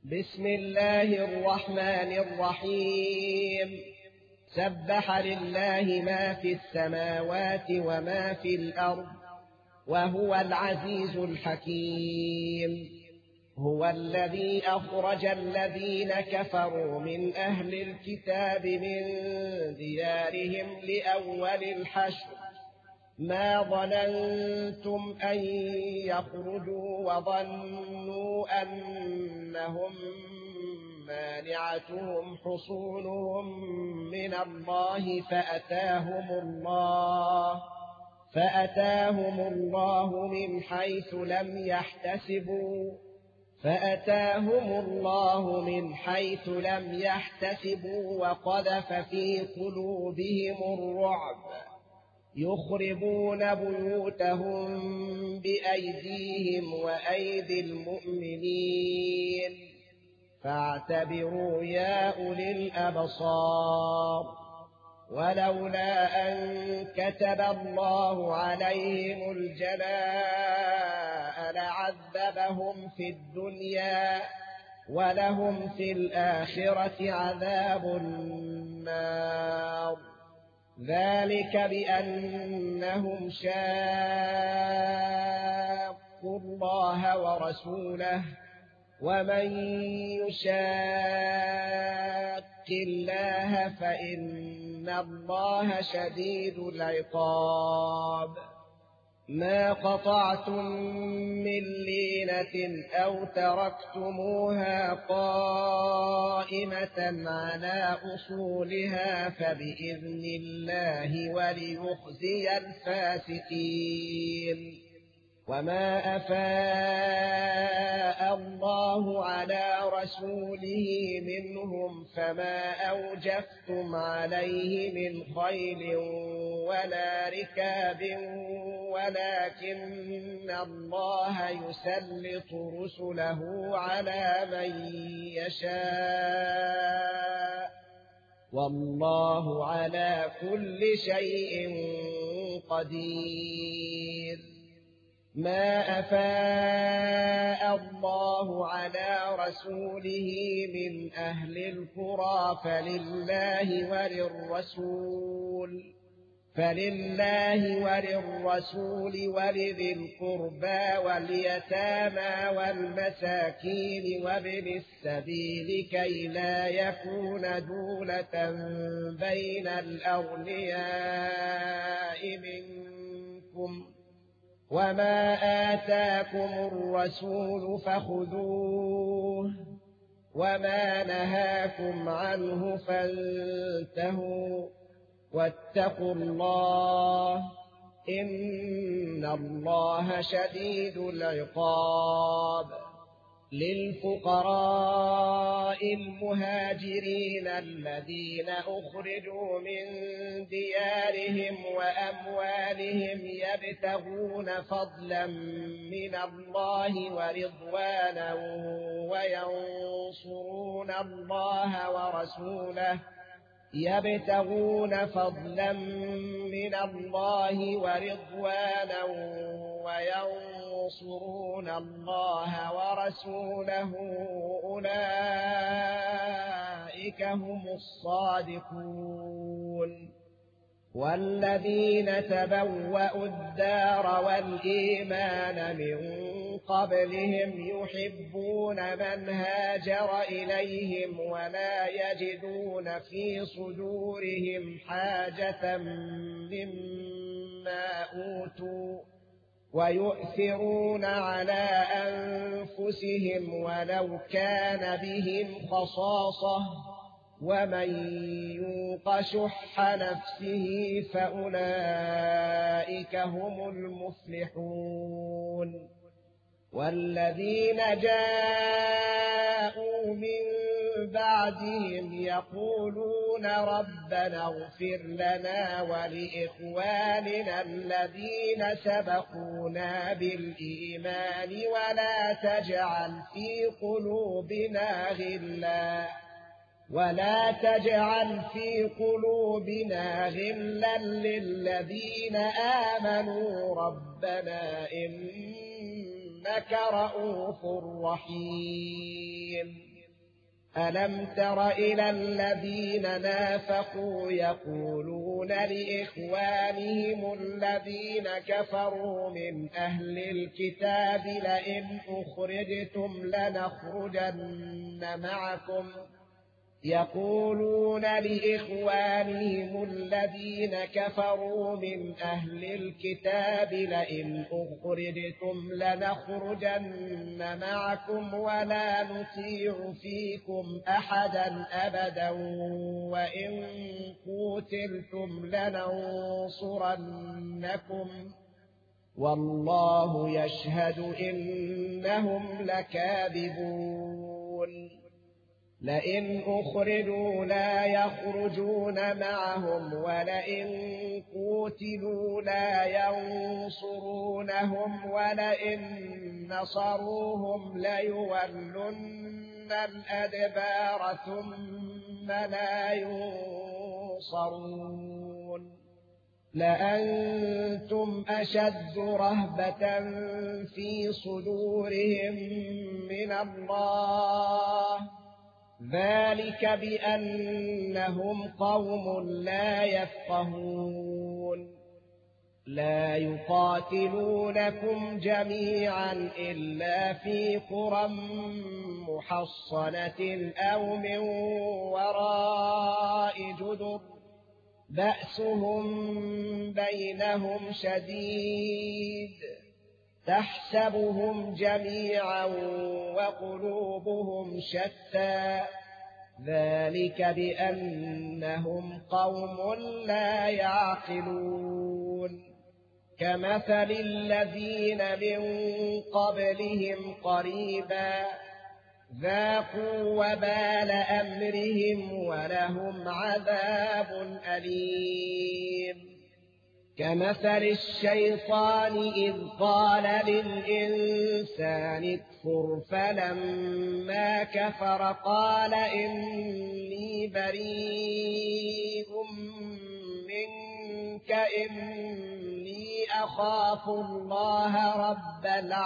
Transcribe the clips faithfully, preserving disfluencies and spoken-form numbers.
بسم الله الرحمن الرحيم. سبح لله ما في السماوات وما في الأرض وهو العزيز الحكيم. هو الذي أخرج الذين كفروا من أهل الكتاب من ديارهم لأول الحشر ما ظننتم أن يخرجوا وظنوا أنهم مانعتهم حصونهم من الله فأتاهم الله فأتاهم الله من حيث لم يحتسبوا فأتاهم الله من حيث لم يحتسبوا وقذف في قلوبهم الرعب يخربون بيوتهم بأيديهم وأيدي المؤمنين فاعتبروا يا أولي الأبصار. ولولا أن كتب الله عليهم الجلاء لعذبهم في الدنيا ولهم في الآخرة عذاب النار. ذلك بأنهم شاقوا الله ورسوله ومن يشاق الله فإن الله شديد العقاب. ما قطعتم من لينة أو تركتموها قائمة على أصولها فبإذن الله وليخزي الفاسقين. وما أفاء الله على رسوله منهم فما أوجفتم عليه من خيل ولا ركاب ولكن الله يسلط رسله على من يشاء والله على كل شيء قدير. ما أفاء الله على رسوله من أهل القرى فلله وللرسول فلله وللرسول ولذي القربى واليتامى والمساكين وابن السبيل كي لا يكون دولة بين الأغنياء منكم. وما آتاكم الرسول فخذوه وما نهاكم عنه فانتهوا واتقوا الله إن الله شديد العقاب. للفقراء المهاجرين الذين أخرجوا من ديارهم وأموالهم يبتغون فضلا من الله ورضوانا وينصرون الله ورسوله يبتغون فضلا من الله ورضوانا وينصرون الله ورسوله أولئك هم الصادقون. والذين تبوأوا الدار والإيمان من قبلهم يحبون من هاجر إليهم ولا يجدون في صدورهم حاجة مما أوتوا ويؤثرون على أنفسهم ولو كان بهم خصاصة ومن يوق شح نفسه فأولئك هم المفلحون. والذين جاءوا من بعدهم يقولون ربنا اغفر لنا ولإخواننا الذين سبقونا بالإيمان ولا تجعل في قلوبنا غلا ولا تجعل في قلوبنا غلا للذين آمنوا ربنا إنك رؤوف رحيم. ألم تر إلى الذين نافقوا يقولون لإخوانهم الذين كفروا من أهل الكتاب لئن أخرجتم لنخرجن معكم يقولون لإخوانهم الذين كفروا من أهل الكتاب لئن أخرجتم لنخرجن معكم ولا نطيع فيكم أحدا أبدا وإن قوتلتم لننصرنكم والله يشهد إنهم لكاذبون لئن أخرجوا لا يخرجون معهم ولئن قوتلوا لا ينصرونهم ولئن نصروهم ليولن الأدبار ثم لا ينصرون لأنتم أشد رهبة في صدورهم من الله ذلك بأنهم قوم لا يفقهون لا يقاتلونكم جميعا إلا في قرى محصنة أو من وراء جدر بأسهم بينهم شديد تحسبهم جميعا وقلوبهم شتى ذلك بأنهم قوم لا يعقلون كمثل الذين من قبلهم قريبا ذاقوا وبال أمرهم ولهم عذاب أليم كمثل الشيطان إذ قال للإنسان اكفر فلما كفر قال إني بريء منك إني أخاف الله رب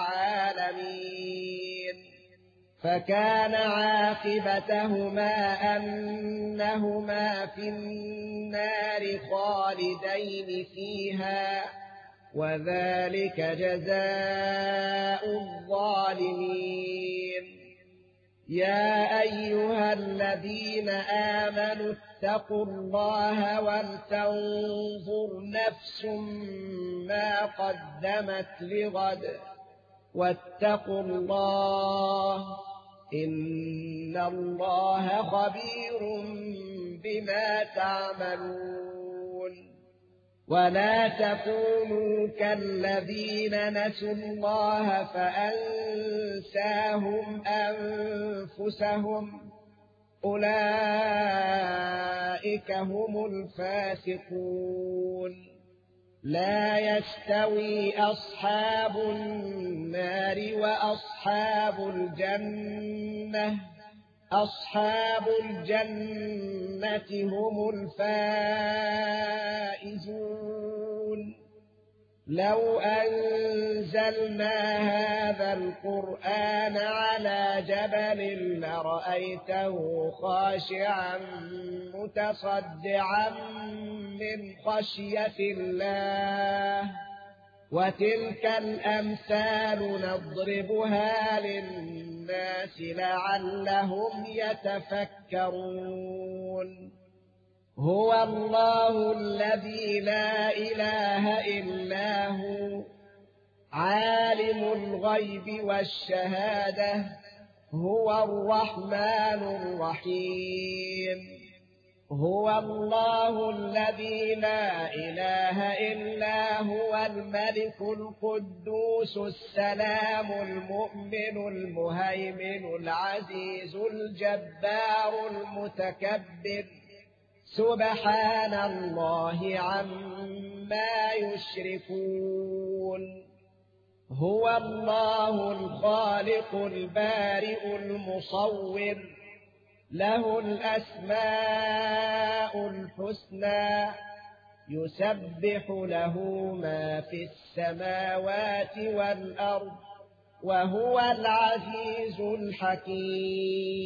العالمين فكان عاقبتهما أنهما في النار خالدين فيها وذلك جزاء الظالمين يا أيها الذين آمنوا اتقوا الله ولتنظر نفس ما قدمت لغد واتقوا الله إن الله خبير بما تعملون ولا تكونوا كالذين نسوا الله فأنساهم أنفسهم أولئك هم الفاسقون لا يستوي أصحاب النار وأصحاب الجنة أصحاب الجنة هم الفائزون لو أنزلنا هذا القرآن على جبل لرأيته خاشعا متصدعا من خشية الله وتلك الأمثال نضربها للناس لعلهم يتفكرون هو الله الذي لا إله إلا هو عالم الغيب والشهادة هو الرحمن الرحيم هو الله الذي لا إله إلا هو الملك القدوس السلام المؤمن المهيمن العزيز الجبار المتكبر سبحان الله عما يشركون هو الله الخالق البارئ المصور له الأسماء الحسنى يسبح له ما في السماوات والأرض وهو العزيز الحكيم